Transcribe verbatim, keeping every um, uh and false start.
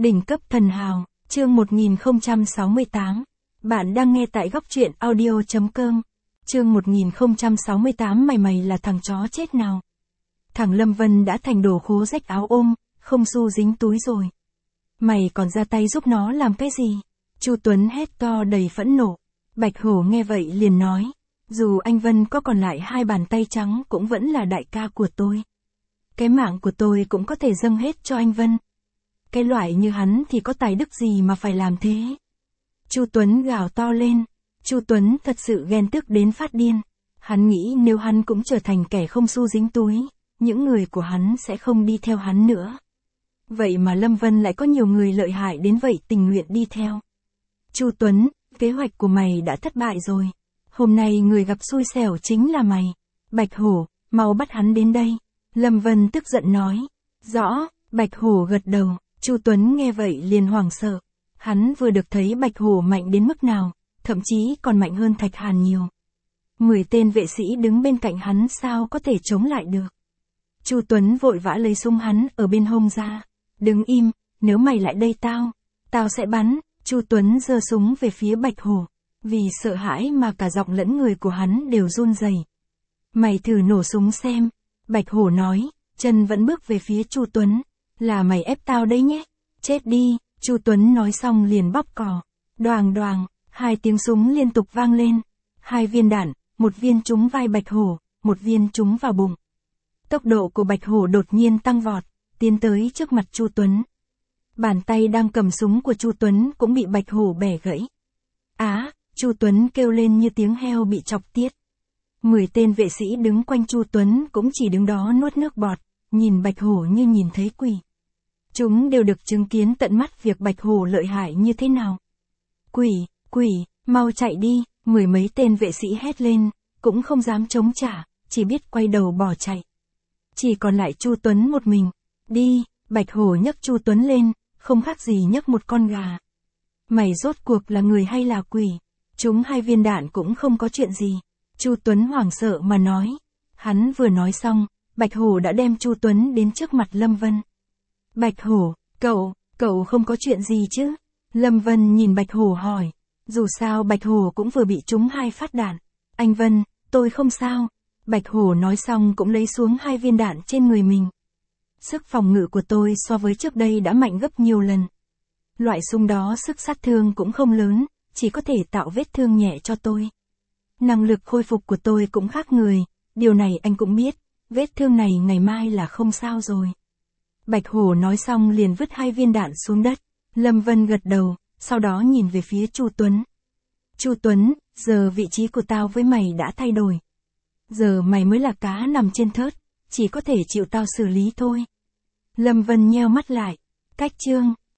Đỉnh cấp thần hào, chương một nghìn không trăm sáu mươi tám. Bạn đang nghe tại góc truyện audio chấm com. Chương một nghìn không trăm sáu mươi tám. Mày mày là thằng chó chết nào. Thằng Lâm Vân đã thành đồ khố rách áo ôm, không xu dính túi rồi. Mày còn ra tay giúp nó làm cái gì? Chu Tuấn hét to đầy phẫn nộ. Bạch Hổ nghe vậy liền nói, dù anh Vân có còn lại hai bàn tay trắng cũng vẫn là đại ca của tôi. Cái mạng của tôi cũng có thể dâng hết cho anh Vân. Cái loại như hắn thì có tài đức gì mà phải làm thế? Chu Tuấn gào to lên. Chu Tuấn thật sự ghen tức đến phát điên. Hắn nghĩ nếu hắn cũng trở thành kẻ không xu dính túi, những người của hắn sẽ không đi theo hắn nữa. Vậy mà Lâm Vân lại có nhiều người lợi hại đến vậy tình nguyện đi theo. Chu Tuấn, kế hoạch của mày đã thất bại rồi. Hôm nay người gặp xui xẻo chính là mày. Bạch Hổ, mau bắt hắn đến đây. Lâm Vân tức giận nói. Rõ, Bạch Hổ gật đầu. Chu Tuấn nghe vậy liền hoảng sợ. Hắn vừa được thấy Bạch Hổ mạnh đến mức nào, thậm chí còn mạnh hơn Thạch Hàn nhiều. Mười tên vệ sĩ đứng bên cạnh hắn sao có thể chống lại được. Chu Tuấn vội vã lấy súng hắn ở bên hông ra. Đứng im, nếu mày lại đây tao, tao sẽ bắn. Chu Tuấn giơ súng về phía Bạch Hổ. Vì sợ hãi mà cả giọng lẫn người của hắn đều run rẩy. Mày thử nổ súng xem. Bạch Hổ nói, chân vẫn bước về phía Chu Tuấn. Là mày ép tao đấy nhé. Chết đi. Chu Tuấn nói xong liền bóp cò. Đoàng đoàng, hai tiếng súng liên tục vang lên. Hai viên đạn, một viên trúng vai Bạch Hổ, một viên trúng vào bụng. Tốc độ của Bạch Hổ đột nhiên tăng vọt, tiến tới trước mặt Chu Tuấn. Bàn tay đang cầm súng của Chu Tuấn cũng bị Bạch Hổ bẻ gãy. Á, Chu Tuấn kêu lên như tiếng heo bị chọc tiết. Mười tên vệ sĩ đứng quanh Chu Tuấn cũng chỉ đứng đó nuốt nước bọt, nhìn Bạch Hổ như nhìn thấy quỷ. Chúng đều được chứng kiến tận mắt việc Bạch Hổ lợi hại như thế nào. Quỷ, quỷ, mau chạy đi, mười mấy tên vệ sĩ hét lên, cũng không dám chống trả, chỉ biết quay đầu bỏ chạy. Chỉ còn lại Chu Tuấn một mình. Đi, Bạch Hổ nhấc Chu Tuấn lên, không khác gì nhấc một con gà. Mày rốt cuộc là người hay là quỷ? Chúng hai viên đạn cũng không có chuyện gì. Chu Tuấn hoảng sợ mà nói. Hắn vừa nói xong, Bạch Hổ đã đem Chu Tuấn đến trước mặt Lâm Vân. Bạch Hổ, cậu, cậu không có chuyện gì chứ? Lâm Vân nhìn Bạch Hổ hỏi. Dù sao Bạch Hổ cũng vừa bị trúng hai phát đạn. Anh Vân, tôi không sao. Bạch Hổ nói xong cũng lấy xuống hai viên đạn trên người mình. Sức phòng ngự của tôi so với trước đây đã mạnh gấp nhiều lần. Loại súng đó sức sát thương cũng không lớn, chỉ có thể tạo vết thương nhẹ cho tôi. Năng lực khôi phục của tôi cũng khác người, điều này anh cũng biết, vết thương này ngày mai là không sao rồi. Bạch Hổ nói xong liền vứt hai viên đạn xuống đất. Lâm Vân gật đầu, sau đó nhìn về phía Chu Tuấn. Chu Tuấn, giờ vị trí của tao với mày đã thay đổi. Giờ mày mới là cá nằm trên thớt, chỉ có thể chịu tao xử lý thôi. Lâm Vân nheo mắt lại. Cách chương.